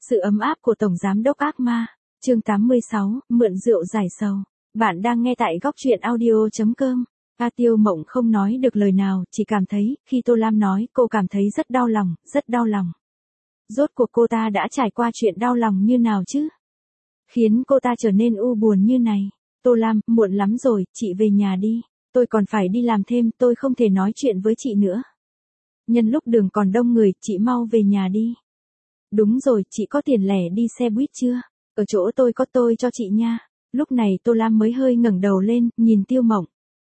Sự ấm áp của Tổng Giám đốc ác ma. Chương 86, mượn rượu giải sầu. Bạn đang nghe tại góc truyện audio.com. Tiêu Mộng không nói được lời nào, chỉ cảm thấy, khi Tô Lam nói, cô cảm thấy rất đau lòng, rất đau lòng. Rốt cuộc cô ta đã trải qua chuyện đau lòng như nào chứ? Khiến cô ta trở nên u buồn như này. Tô Lam, muộn lắm rồi, chị về nhà đi. Tôi còn phải đi làm thêm, tôi không thể nói chuyện với chị nữa. Nhân lúc đường còn đông người, chị mau về nhà đi. Đúng rồi, chị có tiền lẻ đi xe buýt chưa? Ở chỗ tôi có, tôi cho chị nha. Lúc này Tô Lam mới hơi ngẩng đầu lên, nhìn Tiêu Mộng.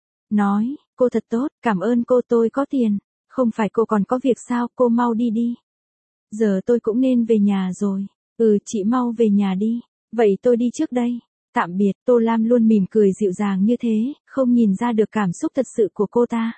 Nói, cô thật tốt, cảm ơn cô, tôi có tiền. Không phải cô còn có việc sao, cô mau đi đi. Giờ tôi cũng nên về nhà rồi. Chị mau về nhà đi. Vậy tôi đi trước đây. Tạm biệt. Tô Lam luôn mỉm cười dịu dàng như thế, không nhìn ra được cảm xúc thật sự của cô ta.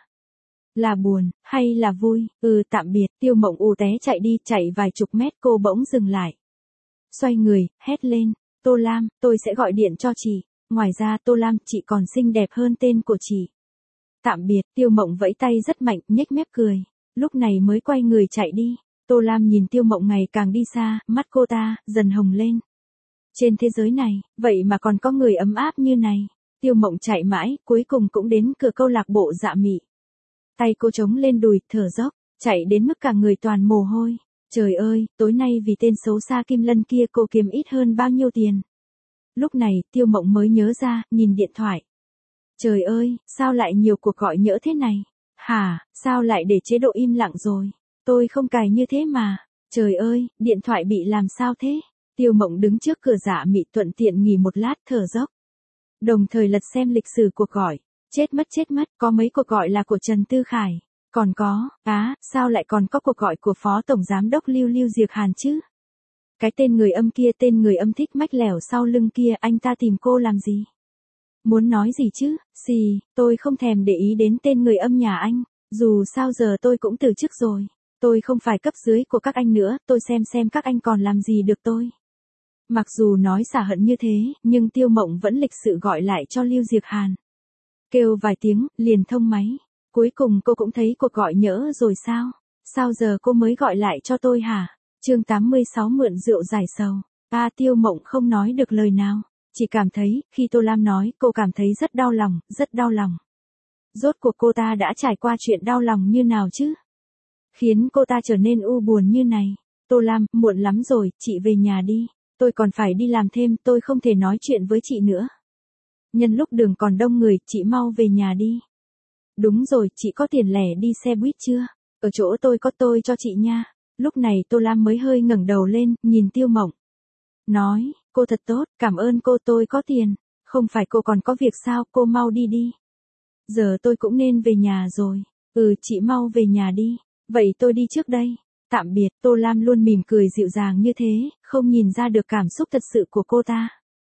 Là buồn, hay là vui? Tạm biệt. Tiêu Mộng té chạy đi, chạy vài chục mét cô bỗng dừng lại. Xoay người, hét lên. Tô Lam, tôi sẽ gọi điện cho chị. Ngoài ra Tô Lam, chị còn xinh đẹp hơn tên của chị. Tạm biệt. Tiêu Mộng vẫy tay rất mạnh, nhếch mép cười. Lúc này mới quay người chạy đi. Tô Lam nhìn Tiêu Mộng ngày càng đi xa, mắt cô ta dần hồng lên. Trên thế giới này, vậy mà còn có người ấm áp như này. Tiêu Mộng chạy mãi, cuối cùng cũng đến cửa câu lạc bộ Dạ Mị. Tay cô chống lên đùi, thở dốc, chạy đến mức cả người toàn mồ hôi. Trời ơi, tối nay vì tên xấu xa Kim Lân kia cô kiếm ít hơn bao nhiêu tiền. Lúc này, Tiêu Mộng mới nhớ ra, nhìn điện thoại. Trời ơi, sao lại nhiều cuộc gọi nhỡ thế này? Hả, sao lại để chế độ im lặng rồi? Tôi không cài như thế mà. Trời ơi, điện thoại bị làm sao thế? Tiêu Mộng đứng trước cửa Dạ Mị thuận tiện nghỉ một lát thở dốc. Đồng thời lật xem lịch sử cuộc gọi. Chết mất, có mấy cuộc gọi là của Trần Tư Khải. Còn có, sao lại còn có cuộc gọi của Phó Tổng Giám đốc Lưu Diệc Hàn chứ? Cái tên người âm kia, tên người âm thích mách lẻo sau lưng kia, anh ta tìm cô làm gì? Muốn nói gì chứ? Tôi không thèm để ý đến tên người âm nhà anh. Dù sao giờ tôi cũng từ chức rồi. Tôi không phải cấp dưới của các anh nữa, tôi xem các anh còn làm gì được tôi. Mặc dù nói xả hận như thế, nhưng Tiêu Mộng vẫn lịch sự gọi lại cho Lưu Diệc Hàn. Kêu vài tiếng, liền thông máy. Cuối cùng cô cũng thấy cuộc gọi nhỡ rồi sao? Sao giờ cô mới gọi lại cho tôi hả? Chương 86 mượn rượu giải sầu. Tiêu Mộng không nói được lời nào. Chỉ cảm thấy, khi Tô Lam nói, cô cảm thấy rất đau lòng, rất đau lòng. Rốt cuộc cô ta đã trải qua chuyện đau lòng như nào chứ? Khiến cô ta trở nên u buồn như này. Tô Lam, muộn lắm rồi, chị về nhà đi. Tôi còn phải đi làm thêm, tôi không thể nói chuyện với chị nữa. Nhân lúc đường còn đông người, chị mau về nhà đi. Đúng rồi, chị có tiền lẻ đi xe buýt chưa? Ở chỗ tôi có, tôi cho chị nha. Lúc này Tô Lam mới hơi ngẩng đầu lên, nhìn Tiêu Mộng. Nói, cô thật tốt, cảm ơn cô, tôi có tiền. Không phải cô còn có việc sao, cô mau đi đi. Giờ tôi cũng nên về nhà rồi. Chị mau về nhà đi. Vậy tôi đi trước đây. Tạm biệt. Tô Lam luôn mỉm cười dịu dàng như thế, không nhìn ra được cảm xúc thật sự của cô ta.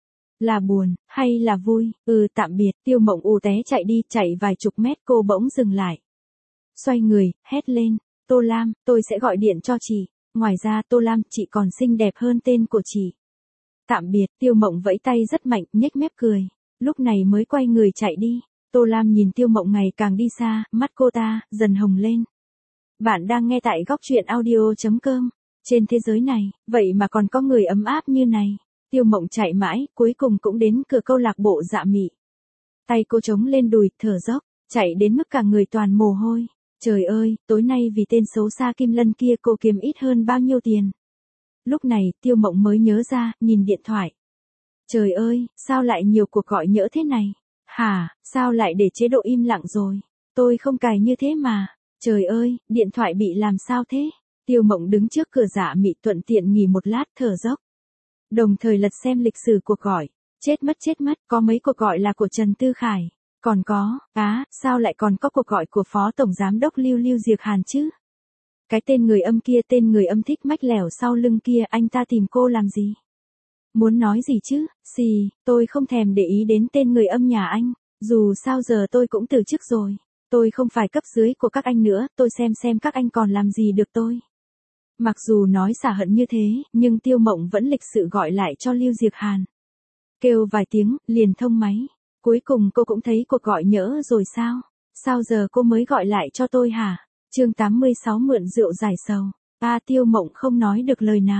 Là buồn, hay là vui? Tạm biệt. Tiêu Mộng té chạy đi, chạy vài chục mét cô bỗng dừng lại. Xoay người, hét lên. Tô Lam, tôi sẽ gọi điện cho chị. Ngoài ra Tô Lam, chị còn xinh đẹp hơn tên của chị. Tạm biệt. Tiêu Mộng vẫy tay rất mạnh, nhếch mép cười. Lúc này mới quay người chạy đi. Tô Lam nhìn Tiêu Mộng ngày càng đi xa, mắt cô ta dần hồng lên. Bạn đang nghe tại góc truyện audio.com. Trên thế giới này, vậy mà còn có người ấm áp như này. Tiêu Mộng chạy mãi, cuối cùng cũng đến cửa câu lạc bộ Dạ Mị. Tay cô chống lên đùi, thở dốc, chạy đến mức cả người toàn mồ hôi. Trời ơi, tối nay vì tên xấu xa Kim Lân kia cô kiếm ít hơn bao nhiêu tiền. Lúc này, Tiêu Mộng mới nhớ ra, nhìn điện thoại. Trời ơi, sao lại nhiều cuộc gọi nhỡ thế này? Hả, sao lại để chế độ im lặng rồi? Tôi không cài như thế mà. Trời ơi, điện thoại bị làm sao thế? Tiêu Mộng đứng trước cửa Dạ Mị thuận tiện nghỉ một lát thở dốc. Đồng thời lật xem lịch sử cuộc gọi. Chết mất, có mấy cuộc gọi là của Trần Tư Khải. Còn có, sao lại còn có cuộc gọi của Phó Tổng Giám đốc Lưu Diệc Hàn chứ? Cái tên người âm kia, tên người âm thích mách lẻo sau lưng kia, anh ta tìm cô làm gì? Muốn nói gì chứ? Tôi không thèm để ý đến tên người âm nhà anh. Dù sao giờ tôi cũng từ chức rồi. Tôi không phải cấp dưới của các anh nữa, tôi xem các anh còn làm gì được tôi. Mặc dù nói xả hận như thế, nhưng Tiêu Mộng vẫn lịch sự gọi lại cho Lưu Diệc Hàn. Kêu vài tiếng, liền thông máy. Cuối cùng cô cũng thấy cuộc gọi nhỡ rồi sao? Sao giờ cô mới gọi lại cho tôi hả? Chương 86 mượn rượu giải sầu. Tiêu Mộng không nói được lời nào.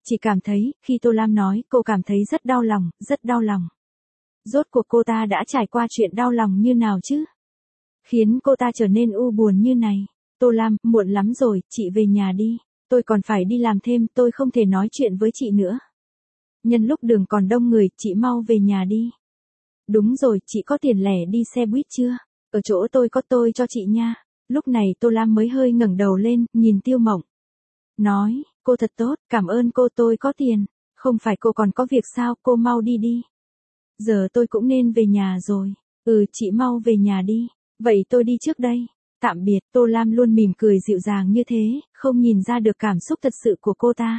Chỉ cảm thấy, khi Tô Lam nói, cô cảm thấy rất đau lòng, rất đau lòng. Rốt cuộc cô ta đã trải qua chuyện đau lòng như nào chứ? Khiến cô ta trở nên u buồn như này. Tô Lam, muộn lắm rồi, chị về nhà đi. Tôi còn phải đi làm thêm, tôi không thể nói chuyện với chị nữa. Nhân lúc đường còn đông người, chị mau về nhà đi. Đúng rồi, chị có tiền lẻ đi xe buýt chưa? Ở chỗ tôi có, tôi cho chị nha. Lúc này Tô Lam mới hơi ngẩng đầu lên, nhìn Tiêu Mộng. Nói, cô thật tốt, cảm ơn cô, tôi có tiền. Không phải cô còn có việc sao, cô mau đi đi. Giờ tôi cũng nên về nhà rồi. Chị mau về nhà đi. Vậy tôi đi trước đây. Tạm biệt. Tô Lam luôn mỉm cười dịu dàng như thế, không nhìn ra được cảm xúc thật sự của cô ta.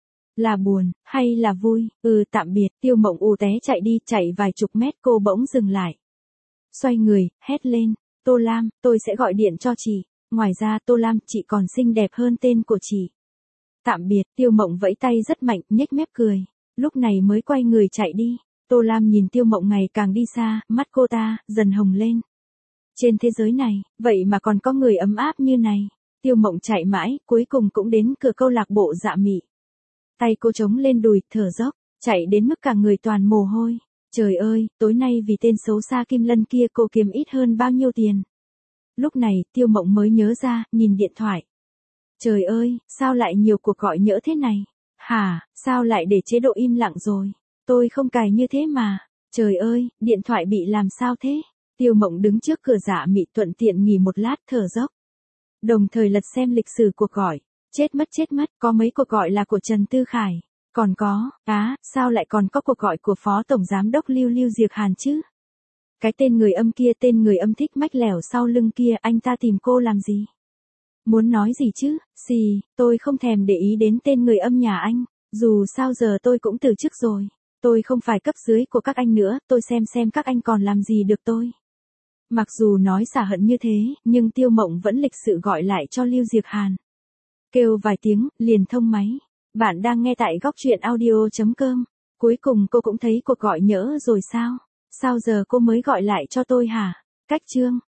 Là buồn, hay là vui? Tạm biệt. Tiêu Mộng ù té chạy đi, chạy vài chục mét cô bỗng dừng lại. Xoay người, hét lên. Tô Lam, tôi sẽ gọi điện cho chị. Ngoài ra Tô Lam, chị còn xinh đẹp hơn tên của chị. Tạm biệt. Tiêu Mộng vẫy tay rất mạnh, nhếch mép cười. Lúc này mới quay người chạy đi. Tô Lam nhìn Tiêu Mộng ngày càng đi xa, mắt cô ta dần hồng lên. Trên thế giới này, vậy mà còn có người ấm áp như này. Tiêu Mộng chạy mãi, cuối cùng cũng đến cửa câu lạc bộ Dạ Mị. Tay cô chống lên đùi, thở dốc, chạy đến mức cả người toàn mồ hôi. Trời ơi, tối nay vì tên xấu xa Kim Lân kia cô kiếm ít hơn bao nhiêu tiền. Lúc này, Tiêu Mộng mới nhớ ra, nhìn điện thoại. Trời ơi, sao lại nhiều cuộc gọi nhỡ thế này? Hả, sao lại để chế độ im lặng rồi? Tôi không cài như thế mà. Trời ơi, điện thoại bị làm sao thế? Tiêu Mộng đứng trước cửa Dạ Mị thuận tiện nghỉ một lát thở dốc. Đồng thời lật xem lịch sử cuộc gọi. Chết mất, có mấy cuộc gọi là của Trần Tư Khải. Còn có, sao lại còn có cuộc gọi của Phó Tổng Giám đốc Lưu Diệc Hàn chứ? Cái tên người âm kia, tên người âm thích mách lẻo sau lưng kia, anh ta tìm cô làm gì? Muốn nói gì chứ? Tôi không thèm để ý đến tên người âm nhà anh. Dù sao giờ tôi cũng từ chức rồi. Tôi không phải cấp dưới của các anh nữa, tôi xem các anh còn làm gì được tôi. Mặc dù nói xả hận như thế, nhưng Tiêu Mộng vẫn lịch sự gọi lại cho Lưu Diệc Hàn. Kêu vài tiếng, liền thông máy. Bạn đang nghe tại góc truyện audio.com. Cuối cùng cô cũng thấy cuộc gọi nhỡ rồi sao? Sao giờ cô mới gọi lại cho tôi hả? Cách chương.